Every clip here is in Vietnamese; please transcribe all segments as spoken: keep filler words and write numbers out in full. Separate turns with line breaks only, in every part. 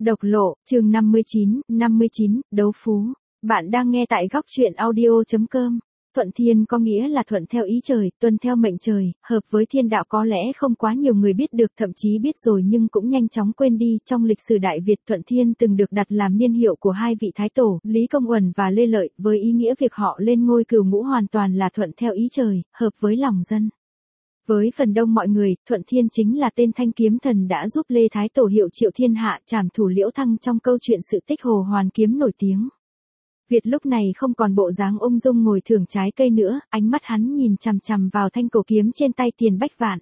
Độc lộ, chương năm mươi chín, năm mươi chín, đấu phú. Bạn đang nghe tại góc truyện audio chấm com. Thuận thiên có nghĩa là thuận theo ý trời, tuân theo mệnh trời, hợp với thiên đạo có lẽ không quá nhiều người biết được, thậm chí biết rồi nhưng cũng nhanh chóng quên đi. Trong lịch sử Đại Việt, thuận thiên từng được đặt làm niên hiệu của hai vị thái tổ, Lý Công Uẩn và Lê Lợi, với ý nghĩa việc họ lên ngôi cửu ngũ hoàn toàn là thuận theo ý trời, hợp với lòng dân. Với phần đông mọi người, Thuận Thiên chính là tên thanh kiếm thần đã giúp Lê Thái Tổ hiệu triệu thiên hạ, trảm thủ Liễu Thăng trong câu chuyện sự tích Hồ Hoàn kiếm nổi tiếng. Việt lúc này không còn bộ dáng ung dung ngồi thưởng trái cây nữa, ánh mắt hắn nhìn chằm chằm vào thanh cổ kiếm trên tay Tiền Bách Vạn.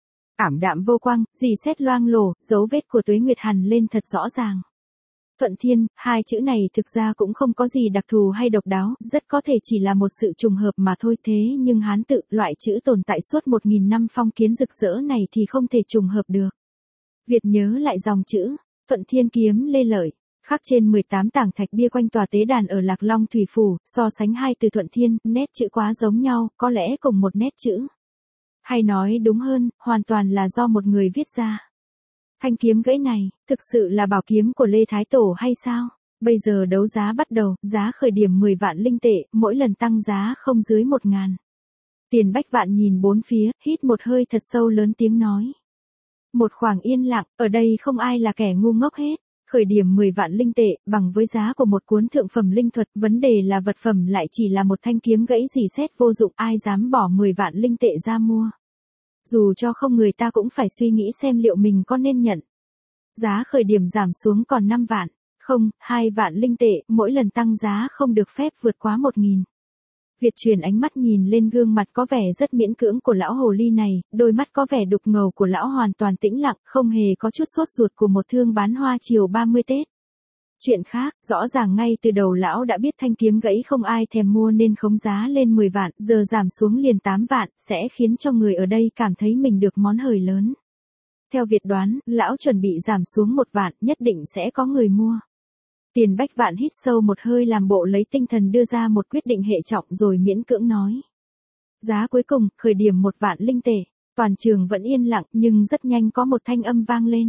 Ảm đạm vô quang, dì xét loang lổ, dấu vết của tuế nguyệt hằn lên thật rõ ràng. Thuận Thiên, hai chữ này thực ra cũng không có gì đặc thù hay độc đáo, rất có thể chỉ là một sự trùng hợp mà thôi, thế nhưng Hán tự, loại chữ tồn tại suốt một nghìn năm phong kiến rực rỡ này thì không thể trùng hợp được. Việt nhớ lại dòng chữ, Thuận Thiên kiếm Lê Lợi, khắc trên mười tám tảng thạch bia quanh tòa tế đàn ở Lạc Long Thủy Phủ, so sánh hai từ Thuận Thiên, nét chữ quá giống nhau, có lẽ cùng một nét chữ. Hay nói đúng hơn, hoàn toàn là do một người viết ra. Thanh kiếm gãy này, thực sự là bảo kiếm của Lê Thái Tổ hay sao? Bây giờ đấu giá bắt đầu, giá khởi điểm mười vạn linh tệ, mỗi lần tăng giá không dưới một ngàn. Tiền Bách Vạn nhìn bốn phía, hít một hơi thật sâu lớn tiếng nói. Một khoảng yên lặng, ở đây không ai là kẻ ngu ngốc hết. Khởi điểm mười vạn linh tệ, bằng với giá của một cuốn thượng phẩm linh thuật, vấn đề là vật phẩm lại chỉ là một thanh kiếm gãy rỉ sét vô dụng, ai dám bỏ mười vạn linh tệ ra mua. Dù cho không người ta cũng phải suy nghĩ xem liệu mình có nên nhận. Giá khởi điểm giảm xuống còn năm vạn, không, hai vạn linh tệ, mỗi lần tăng giá không được phép vượt quá một nghìn. Việt truyền ánh mắt nhìn lên gương mặt có vẻ rất miễn cưỡng của lão hồ ly này, đôi mắt có vẻ đục ngầu của lão hoàn toàn tĩnh lặng, không hề có chút sốt ruột của một thương bán hoa chiều ba mươi Tết. Chuyện khác, rõ ràng ngay từ đầu lão đã biết thanh kiếm gãy không ai thèm mua nên khống giá lên mười vạn, giờ giảm xuống liền tám vạn, sẽ khiến cho người ở đây cảm thấy mình được món hời lớn. Theo Việt đoán, lão chuẩn bị giảm xuống một vạn, nhất định sẽ có người mua. Tiền Bách Vạn hít sâu một hơi làm bộ lấy tinh thần đưa ra một quyết định hệ trọng rồi miễn cưỡng nói. Giá cuối cùng, khởi điểm một vạn linh tệ, toàn trường vẫn yên lặng nhưng rất nhanh có một thanh âm vang lên.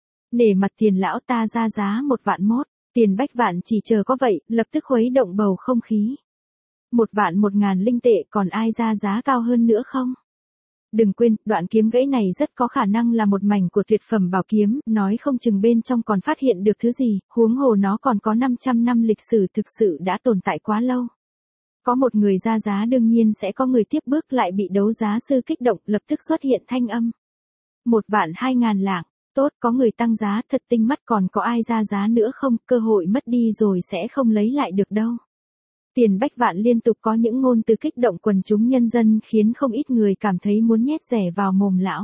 Nể mặt Tiền lão ta ra giá một vạn mốt. Tiền Bách Vạn chỉ chờ có vậy, lập tức khuấy động bầu không khí. Một vạn một ngàn linh tệ, còn ai ra giá cao hơn nữa không? Đừng quên, đoạn kiếm gãy này rất có khả năng là một mảnh của tuyệt phẩm bảo kiếm, nói không chừng bên trong còn phát hiện được thứ gì, huống hồ nó còn có năm trăm năm lịch sử, thực sự đã tồn tại quá lâu. Có một người ra giá đương nhiên sẽ có người tiếp bước, lại bị đấu giá sư kích động, lập tức xuất hiện thanh âm. Một vạn hai ngàn lạng. Tốt, có người tăng giá, thật tinh mắt, còn có ai ra giá nữa không, cơ hội mất đi rồi sẽ không lấy lại được đâu. Tiền Bách Vạn liên tục có những ngôn từ kích động quần chúng nhân dân khiến không ít người cảm thấy muốn nhét rẻ vào mồm lão.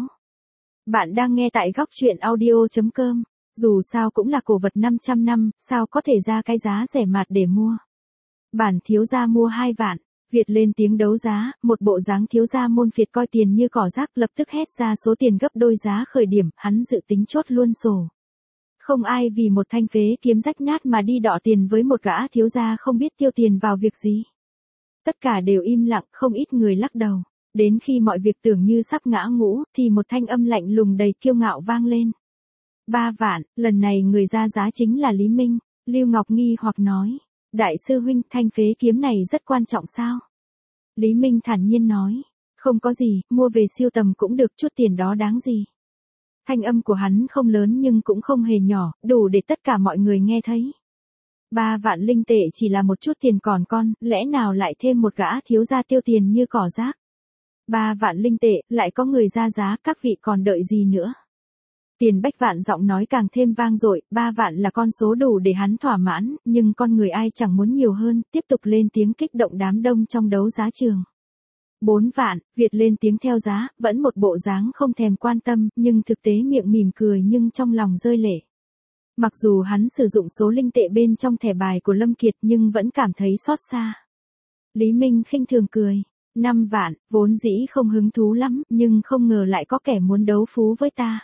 Bạn đang nghe tại góc truyện audio chấm com, dù sao cũng là cổ vật năm trăm năm, sao có thể ra cái giá rẻ mạt để mua. Bản thiếu gia mua hai vạn. Việt lên tiếng đấu giá, một bộ dáng thiếu gia môn phiệt coi tiền như cỏ rác, lập tức hét ra số tiền gấp đôi giá khởi điểm, hắn dự tính chốt luôn sổ. Không ai vì một thanh phế kiếm rách nát mà đi đọ tiền với một gã thiếu gia không biết tiêu tiền vào việc gì. Tất cả đều im lặng, không ít người lắc đầu. Đến khi mọi việc tưởng như sắp ngã ngũ, thì một thanh âm lạnh lùng đầy kiêu ngạo vang lên. Ba vạn, lần này người ra giá chính là Lý Minh. Lưu Ngọc nghi hoặc nói. Đại sư huynh, thanh phế kiếm này rất quan trọng sao? Lý Minh thản nhiên nói. Không có gì, mua về siêu tầm cũng được, chút tiền đó đáng gì. Thanh âm của hắn không lớn nhưng cũng không hề nhỏ, đủ để tất cả mọi người nghe thấy. Ba vạn linh tệ chỉ là một chút tiền còn con, lẽ nào lại thêm một gã thiếu gia tiêu tiền như cỏ rác. Ba vạn linh tệ, lại có người ra giá, các vị còn đợi gì nữa. Tiền Bách Vạn giọng nói càng thêm vang dội, ba vạn là con số đủ để hắn thỏa mãn, nhưng con người ai chẳng muốn nhiều hơn, tiếp tục lên tiếng kích động đám đông trong đấu giá trường. Bốn vạn, Việt lên tiếng theo giá, vẫn một bộ dáng không thèm quan tâm, nhưng thực tế miệng mỉm cười nhưng trong lòng rơi lệ. Mặc dù hắn sử dụng số linh tệ bên trong thẻ bài của Lâm Kiệt nhưng vẫn cảm thấy xót xa. Lý Minh khinh thường cười. Năm vạn, vốn dĩ không hứng thú lắm, nhưng không ngờ lại có kẻ muốn đấu phú với ta.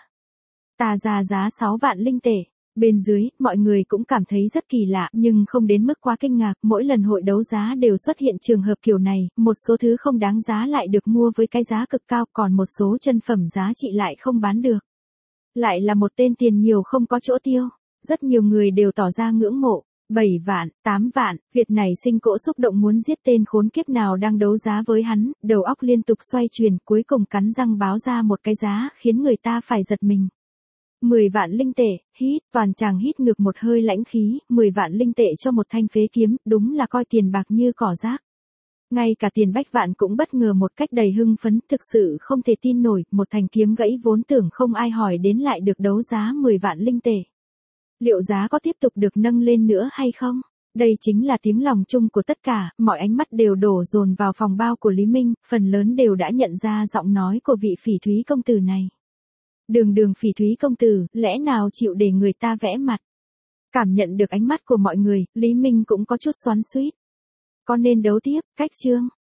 Ta ra giá sáu vạn linh tệ. Bên dưới, mọi người cũng cảm thấy rất kỳ lạ, nhưng không đến mức quá kinh ngạc, mỗi lần hội đấu giá đều xuất hiện trường hợp kiểu này, một số thứ không đáng giá lại được mua với cái giá cực cao, còn một số chân phẩm giá trị lại không bán được. Lại là một tên tiền nhiều không có chỗ tiêu. Rất nhiều người đều tỏ ra ngưỡng mộ. bảy vạn, tám vạn, Việt này sinh cỗ xúc động muốn giết tên khốn kiếp nào đang đấu giá với hắn, đầu óc liên tục xoay chuyển, cuối cùng cắn răng báo ra một cái giá khiến người ta phải giật mình. mười vạn linh tệ, hít, toàn chàng hít ngược một hơi lãnh khí, mười vạn linh tệ cho một thanh phế kiếm, đúng là coi tiền bạc như cỏ rác. Ngay cả Tiền Bách Vạn cũng bất ngờ một cách đầy hưng phấn, thực sự không thể tin nổi, một thanh kiếm gãy vốn tưởng không ai hỏi đến lại được đấu giá mười vạn linh tệ. Liệu giá có tiếp tục được nâng lên nữa hay không? Đây chính là tiếng lòng chung của tất cả, mọi ánh mắt đều đổ dồn vào phòng bao của Lý Minh, phần lớn đều đã nhận ra giọng nói của vị Phỉ Thúy công tử này. Đường đường Phỉ Thúy công tử, lẽ nào chịu để người ta vẽ mặt? Cảm nhận được ánh mắt của mọi người, Lý Minh cũng có chút xoắn xuýt. Có nên đấu tiếp, cách chương?